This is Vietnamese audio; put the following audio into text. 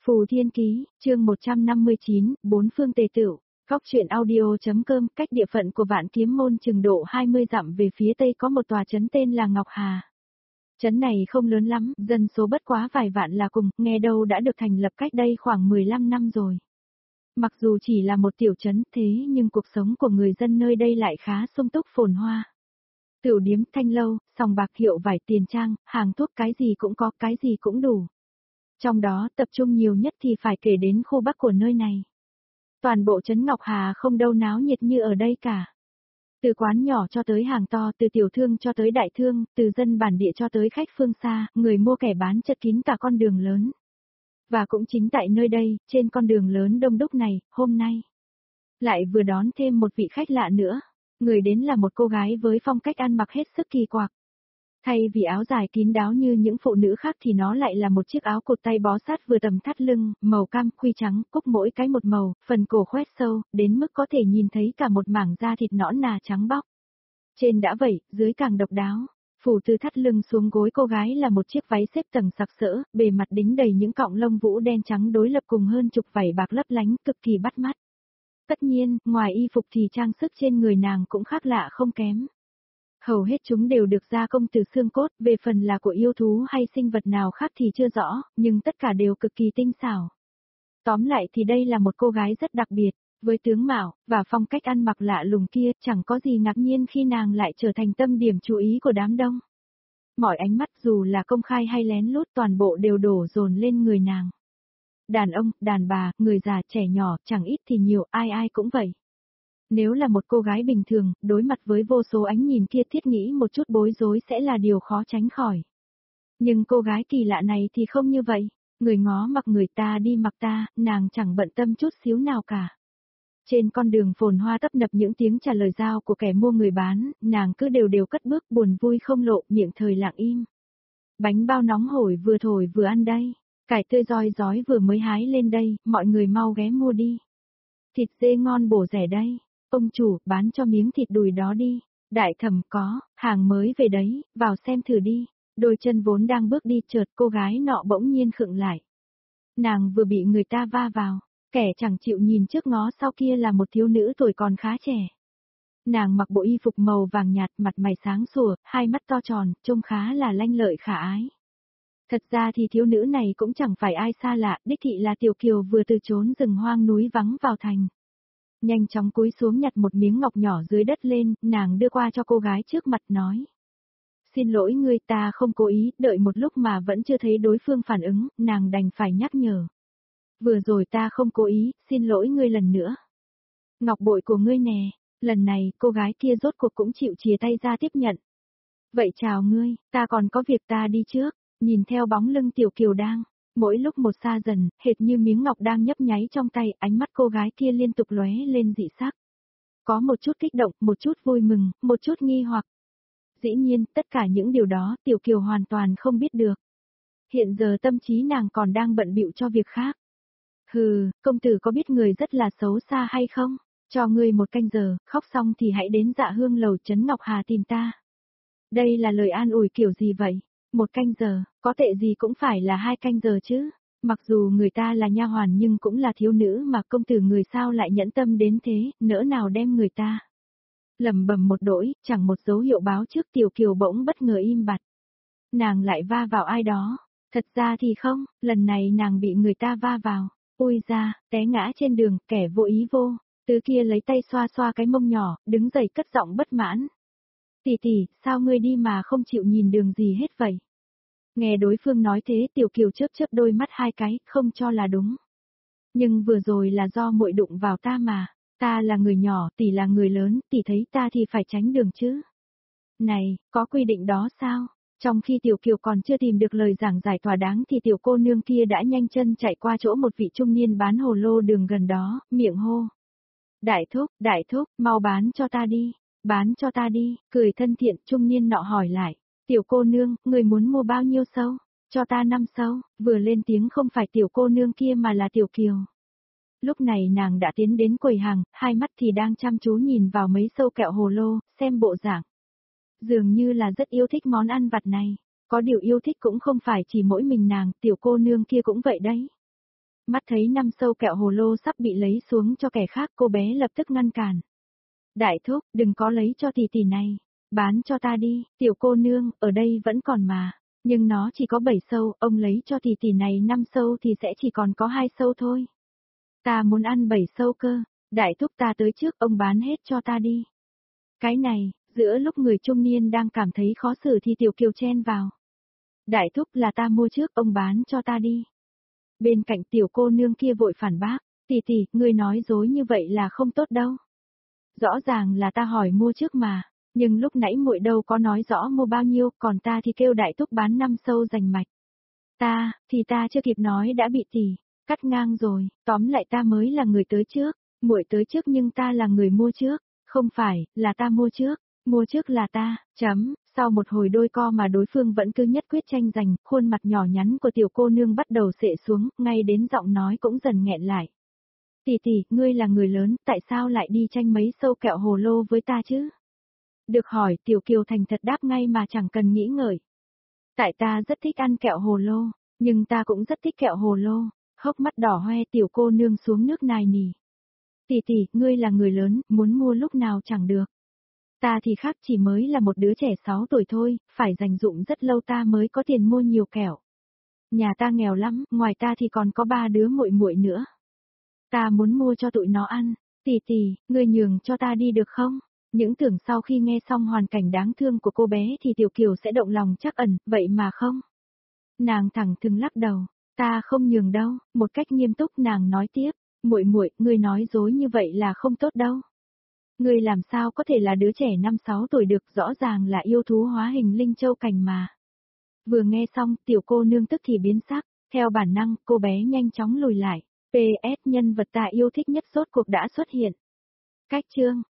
Phù Thiên Ký, chương 159, bốn phương tề tửu. Góc truyện audio.com, cách địa phận của Vạn Kiếm Môn chừng độ 20 dặm về phía tây có một tòa trấn tên là Ngọc Hà. Trấn này không lớn lắm, dân số bất quá vài vạn là cùng, nghe đâu đã được thành lập cách đây khoảng 15 năm rồi. Mặc dù chỉ là một tiểu trấn thế nhưng cuộc sống của người dân nơi đây lại khá sung túc phồn hoa. Tửu điếm, thanh lâu, sòng bạc, hiệu vải, tiền trang, hàng thuốc, cái gì cũng có, cái gì cũng đủ. Trong đó tập trung nhiều nhất thì phải kể đến khu bắc của nơi này. Toàn bộ trấn Ngọc Hà không đâu náo nhiệt như ở đây cả. Từ quán nhỏ cho tới hàng to, từ tiểu thương cho tới đại thương, từ dân bản địa cho tới khách phương xa, người mua kẻ bán chật kín cả con đường lớn. Và cũng chính tại nơi đây, trên con đường lớn đông đúc này, hôm nay, lại vừa đón thêm một vị khách lạ nữa. Người đến là một cô gái với phong cách ăn mặc hết sức kỳ quặc. Thay vì áo dài kín đáo như những phụ nữ khác thì nó lại là một chiếc áo cột tay bó sát vừa tầm thắt lưng, màu cam, khuy trắng, cúc mỗi cái một màu, phần cổ khoét sâu, đến mức có thể nhìn thấy cả một mảng da thịt nõn nà trắng bóc. Trên đã vậy, dưới càng độc đáo. Phủ từ thắt lưng xuống gối cô gái là một chiếc váy xếp tầng sặc sỡ, bề mặt đính đầy những cọng lông vũ đen trắng đối lập cùng hơn chục vảy bạc lấp lánh, cực kỳ bắt mắt. Tất nhiên, ngoài y phục thì trang sức trên người nàng cũng khác lạ không kém. Hầu hết chúng đều được gia công từ xương cốt, về phần là của yêu thú hay sinh vật nào khác thì chưa rõ, nhưng tất cả đều cực kỳ tinh xảo. Tóm lại thì đây là một cô gái rất đặc biệt, với tướng mạo và phong cách ăn mặc lạ lùng kia, chẳng có gì ngạc nhiên khi nàng lại trở thành tâm điểm chú ý của đám đông. Mọi ánh mắt dù là công khai hay lén lút toàn bộ đều đổ dồn lên người nàng. Đàn ông, đàn bà, người già, trẻ nhỏ, chẳng ít thì nhiều, ai ai cũng vậy. Nếu là một cô gái bình thường, đối mặt với vô số ánh nhìn kia thiết nghĩ một chút bối rối sẽ là điều khó tránh khỏi. Nhưng cô gái kỳ lạ này thì không như vậy, người ngó mặc người ta đi mặc ta, nàng chẳng bận tâm chút xíu nào cả. Trên con đường phồn hoa tấp nập những tiếng trả lời giao của kẻ mua người bán, nàng cứ đều đều cất bước buồn vui không lộ, miệng thời lặng im. Bánh bao nóng hổi vừa thổi vừa ăn đây, cải tươi roi rói vừa mới hái lên đây, mọi người mau ghé mua đi. Thịt dê ngon bổ rẻ đây. Ông chủ, bán cho miếng thịt đùi đó đi. Đại thẩm có, hàng mới về đấy, vào xem thử đi. Đôi chân vốn đang bước đi chợt cô gái nọ bỗng nhiên khựng lại. Nàng vừa bị người ta va vào, kẻ chẳng chịu nhìn trước ngó sau kia là một thiếu nữ tuổi còn khá trẻ. Nàng mặc bộ y phục màu vàng nhạt, mặt mày sáng sủa, hai mắt to tròn, trông khá là lanh lợi khả ái. Thật ra thì thiếu nữ này cũng chẳng phải ai xa lạ, đích thị là Tiểu Kiều vừa từ chốn rừng hoang núi vắng vào thành. Nhanh chóng cúi xuống nhặt một miếng ngọc nhỏ dưới đất lên, nàng đưa qua cho cô gái trước mặt nói. Xin lỗi ngươi, ta không cố ý, đợi một lúc mà vẫn chưa thấy đối phương phản ứng, nàng đành phải nhắc nhở. Vừa rồi ta không cố ý, xin lỗi ngươi lần nữa. Ngọc bội của ngươi nè, lần này cô gái kia rốt cuộc cũng chịu chìa tay ra tiếp nhận. Vậy chào ngươi, ta còn có việc ta đi trước, nhìn theo bóng lưng Tiểu Kiều đang. Mỗi lúc một xa dần, hệt như miếng ngọc đang nhấp nháy trong tay, ánh mắt cô gái kia liên tục lóe lên dị sắc. Có một chút kích động, một chút vui mừng, một chút nghi hoặc. Dĩ nhiên, tất cả những điều đó Tiểu Kiều hoàn toàn không biết được. Hiện giờ tâm trí nàng còn đang bận bịu cho việc khác. Hừ, công tử có biết người rất là xấu xa hay không? Cho ngươi một canh giờ, khóc xong thì hãy đến Dạ Hương lầu trấn Ngọc Hà tìm ta. Đây là lời an ủi kiểu gì vậy? Một canh giờ, có tệ gì cũng phải là 2 canh giờ chứ. Mặc dù người ta là nha hoàn nhưng cũng là thiếu nữ mà công tử người sao lại nhẫn tâm đến thế, nỡ nào đem người ta. Lẩm bẩm một đỗi, chẳng một dấu hiệu báo trước Tiểu Kiều bỗng bất ngờ im bặt. Nàng lại va vào ai đó. Thật ra thì không, lần này nàng bị người ta va vào. Ui ra, té ngã trên đường, kẻ vô ý vô. Tứ kia lấy tay xoa xoa cái mông nhỏ, đứng dậy cất giọng bất mãn. Tỷ tỷ, sao ngươi đi mà không chịu nhìn đường gì hết vậy? Nghe đối phương nói thế Tiểu Kiều chớp chớp đôi mắt hai cái, không cho là đúng. Nhưng vừa rồi là do muội đụng vào ta mà, ta là người nhỏ, tỷ là người lớn, tỷ thấy ta thì phải tránh đường chứ. Này, có quy định đó sao? Trong khi Tiểu Kiều còn chưa tìm được lời giảng giải thỏa đáng thì tiểu cô nương kia đã nhanh chân chạy qua chỗ một vị trung niên bán hồ lô đường gần đó, miệng hô. Đại thúc, mau bán cho ta đi, bán cho ta đi, cười thân thiện trung niên nọ hỏi lại. Tiểu cô nương, người muốn mua bao nhiêu sâu? Cho ta 5 sâu, vừa lên tiếng không phải tiểu cô nương kia mà là Tiểu Kiều. Lúc này nàng đã tiến đến quầy hàng, hai mắt thì đang chăm chú nhìn vào mấy sâu kẹo hồ lô, xem bộ dạng. Dường như là rất yêu thích món ăn vặt này, có điều yêu thích cũng không phải chỉ mỗi mình nàng, tiểu cô nương kia cũng vậy đấy. Mắt thấy 5 sâu kẹo hồ lô sắp bị lấy xuống cho kẻ khác, cô bé lập tức ngăn cản. Đại thúc, đừng có lấy cho tỷ này. Bán cho ta đi, tiểu cô nương, ở đây vẫn còn mà. Nhưng nó chỉ có 7 sâu, ông lấy cho tỷ này 5 sâu thì sẽ chỉ còn có 2 sâu thôi. Ta muốn ăn 7 sâu cơ. Đại thúc, ta tới trước, ông bán hết cho ta đi. Cái này, giữa lúc người trung niên đang cảm thấy khó xử thì Tiểu Kiều chen vào. Đại thúc, là ta mua trước, ông bán cho ta đi. Bên cạnh tiểu cô nương kia vội phản bác, tỷ, ngươi nói dối như vậy là không tốt đâu. Rõ ràng là ta hỏi mua trước mà, nhưng lúc nãy muội đâu có nói rõ mua bao nhiêu, còn ta thì kêu đại thúc bán 5 sâu rành mạch. Ta chưa kịp nói đã bị tỷ cắt ngang rồi, tóm lại ta mới là người tới trước, muội tới trước nhưng ta là người mua trước, không phải, là ta mua trước là ta, Sau một hồi đôi co mà đối phương vẫn cứ nhất quyết tranh giành, khuôn mặt nhỏ nhắn của tiểu cô nương bắt đầu xệ xuống, ngay đến giọng nói cũng dần nghẹn lại. Tỷ, ngươi là người lớn, tại sao lại đi tranh mấy sâu kẹo hồ lô với ta chứ? Được hỏi, Tiểu Kiều thành thật đáp ngay mà chẳng cần nghĩ ngợi. Tại ta rất thích ăn kẹo hồ lô, nhưng ta cũng rất thích kẹo hồ lô. Hốc mắt đỏ hoe tiểu cô nương xuống nước nài nỉ. Tỷ, ngươi là người lớn, muốn mua lúc nào chẳng được. Ta thì khác, chỉ mới là một đứa trẻ 6 tuổi thôi, phải dành dụm rất lâu ta mới có tiền mua nhiều kẹo. Nhà ta nghèo lắm, ngoài ta thì còn có 3 đứa muội muội nữa. Ta muốn mua cho tụi nó ăn. Tỷ, ngươi nhường cho ta đi được không? Những tưởng sau khi nghe xong hoàn cảnh đáng thương của cô bé thì Tiểu Kiều sẽ động lòng trắc ẩn, vậy mà không. Nàng thẳng thừng lắc đầu, ta không nhường đâu, một cách nghiêm túc nàng nói tiếp, muội, ngươi nói dối như vậy là không tốt đâu. Ngươi làm sao có thể là đứa trẻ 5-6 tuổi được, rõ ràng là yêu thú hóa hình linh châu cảnh mà. Vừa nghe xong, tiểu cô nương tức thì biến sắc, theo bản năng, cô bé nhanh chóng lùi lại. PS, nhân vật ta yêu thích nhất rốt cuộc đã xuất hiện. Cách chương